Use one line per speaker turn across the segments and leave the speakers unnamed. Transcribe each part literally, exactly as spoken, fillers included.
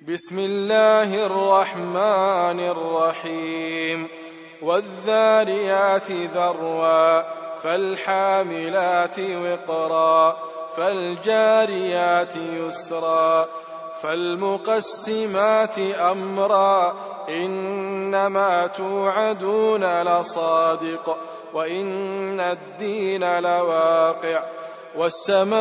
بسم الله الرحمن الرحيم والذاريات ذروا فالحاملات وقرا فالجاريات يسرا فالمقسمات أمرا إنما توعدون لصادق وإن الدين لواقع والسماء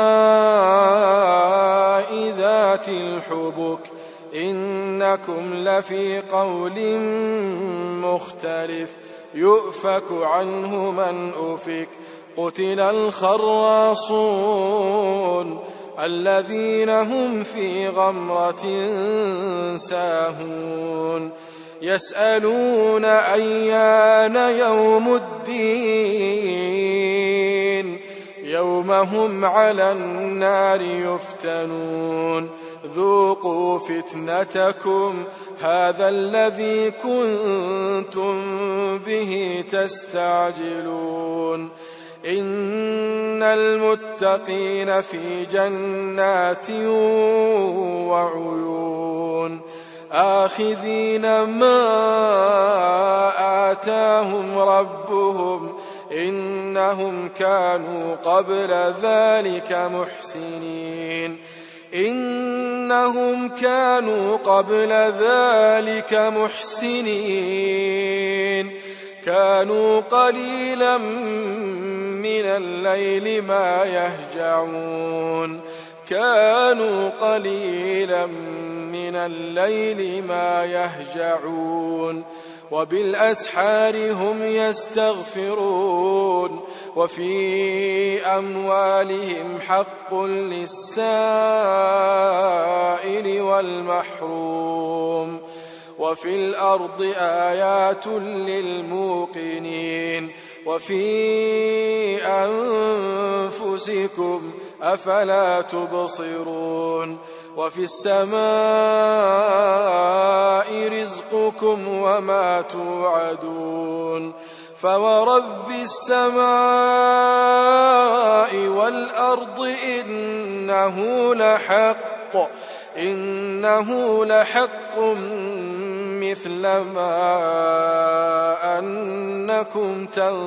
ذات الحبك إنكم لفي قول مختلف يؤفك عنه من أفك قتل الخراصون الذين هم في غمرة ساهون يسألون أيان يوم الدين يوم هم على النار يفتنون ذوقوا فتنتكم هذا الذي كنتم به تستعجلون إن المتقين في جنات وعيون آخذين ما آتاهم ربهم إنهم كانوا قبل ذلك محسنين إنهم كانوا قبل ذلك محسنين كانوا قليلا من الليل ما يهجعون كانوا قليلا من الليل ما يهجعون وبالأسحار هم يستغفرون وفي أموالهم حق للسائل والمحروم وفي الأرض آيات للموقنين وفي أنفسكم أفلا تبصرون وفي السماء رزقكم وما توعدون فورب السماء والأرض إنه لحق إنه لحق مثل ما أنكم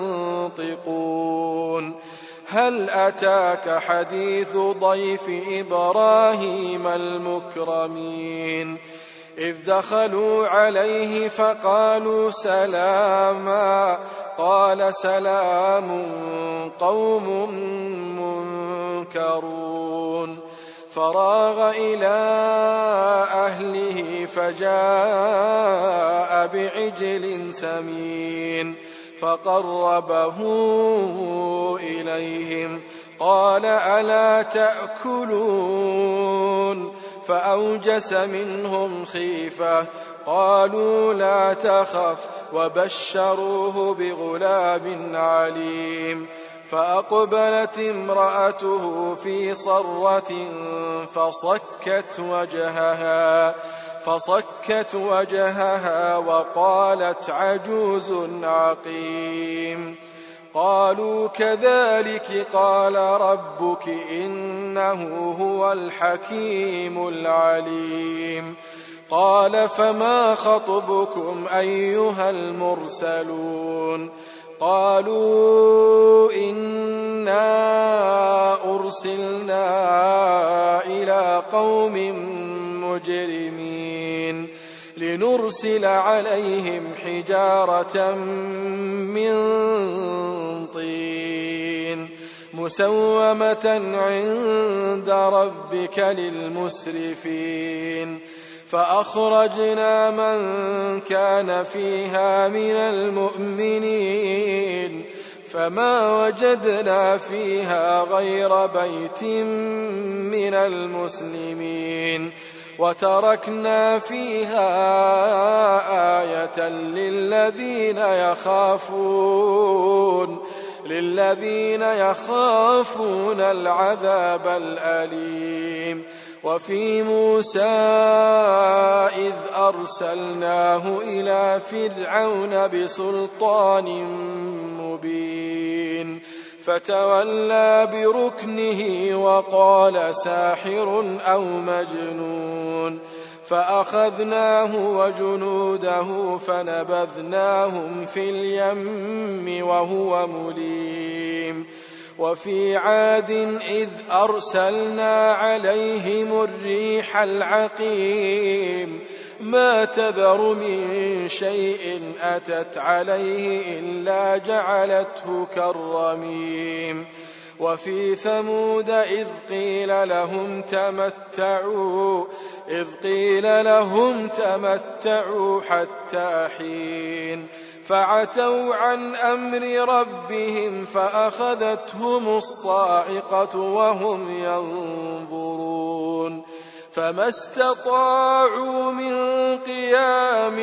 تنطقون هل أتاك حديث ضيف إبراهيم المكرمين إذ دخلوا عليه فقالوا سلاما قال سلام قوم منكرون فراغ إلى أهله فجاء بعجل سمين فقربه إليهم قال ألا تأكلون فأوجس منهم خيفة قالوا لا تخف وبشروه بغلام عليم فأقبلت امرأته في صرة فصكت وجهها فصكت وجهها وقالت عجوز عقيم قالوا كذلك قال ربك إنه هو الحكيم العليم قال فما خطبكم أيها المرسلون قالوا إنا أرسلنا إلى قوم مجرمين لنرسل عليهم حجارة من طين مسومة عند ربك للمسرفين فأخرجنا من كان فيها من المؤمنين فما وجدنا فيها غير بيت من المسلمين وتركنا فيها آية للذين يخافون للذين يخافون العذاب الأليم وفي موسى إذ أرسلناه إلى فرعون بسلطان مبين فتولى بركنه وقال ساحر أو مجنون فأخذناه وجنوده فنبذناهم في اليم وهو مليم وفي عاد إذ أرسلنا عليهم الريح العقيم ما تذر من شيء أتت عليه إلا جعلته كالرميم وفي ثمود إذ قيل لهم تمتعوا إذ قيل لهم تمتعوا حتى حين فعتوا عن أمر ربهم فأخذتهم الصاعقة وهم ينظرون فما استطاعوا من قيام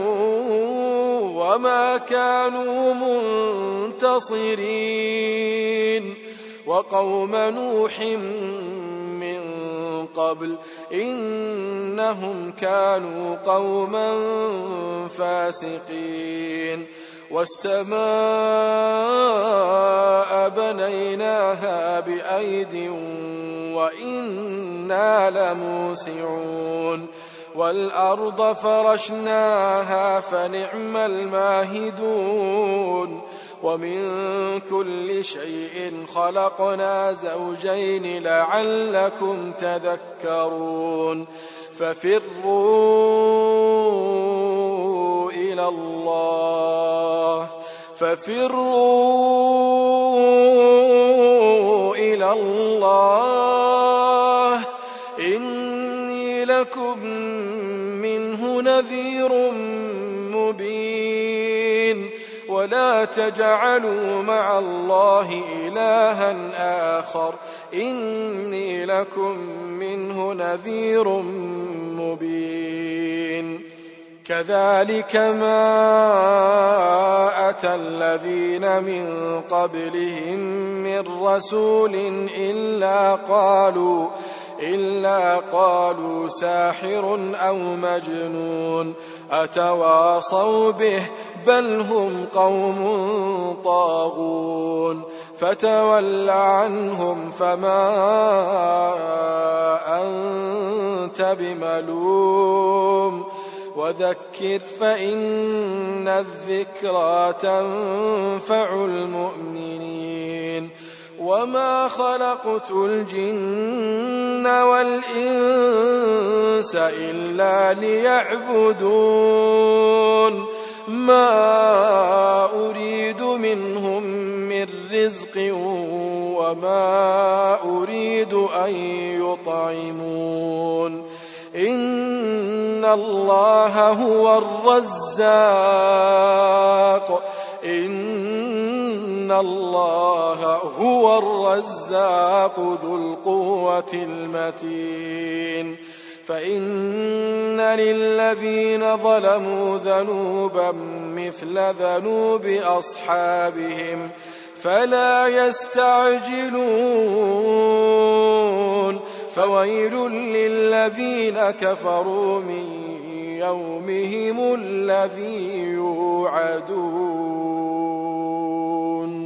وما كانوا منتصرين وقوم نوح من قبل إنهم كانوا قوما فاسقين والسماء بنيناها بأيد وإنا لموسعون والأرض فرشناها فنعم الماهدون ومن كل شيء خلقنا زوجين لعلكم تذكرون ففروا إلى الله ففروا إلى الله إني لكم منه نذير مبين ولا تجعلوا مع الله إلها آخر إني لكم منه نذير مبين كذلك ما أتى الذين من قبلهم من رسول إلا قالوا إلا قالوا ساحر أو مجنون أتواصوا به بل هم قوم طاغون فتول عنهم فما أنت بملوم وذكر فإن الذكرى تنفع المؤمنين وما خلقت الجن والإنس إلا ليعبدون ما أريد منهم من رزق وما أريد أن يطعمون إن الله هو الرزاق إن الله هو الرزاق ذو القوة المتين فإن للذين ظلموا ذنوبا مثل ذنوب أصحابهم فلا يستعجلون فويل للذين كفروا من يومهم الذي يوعدون.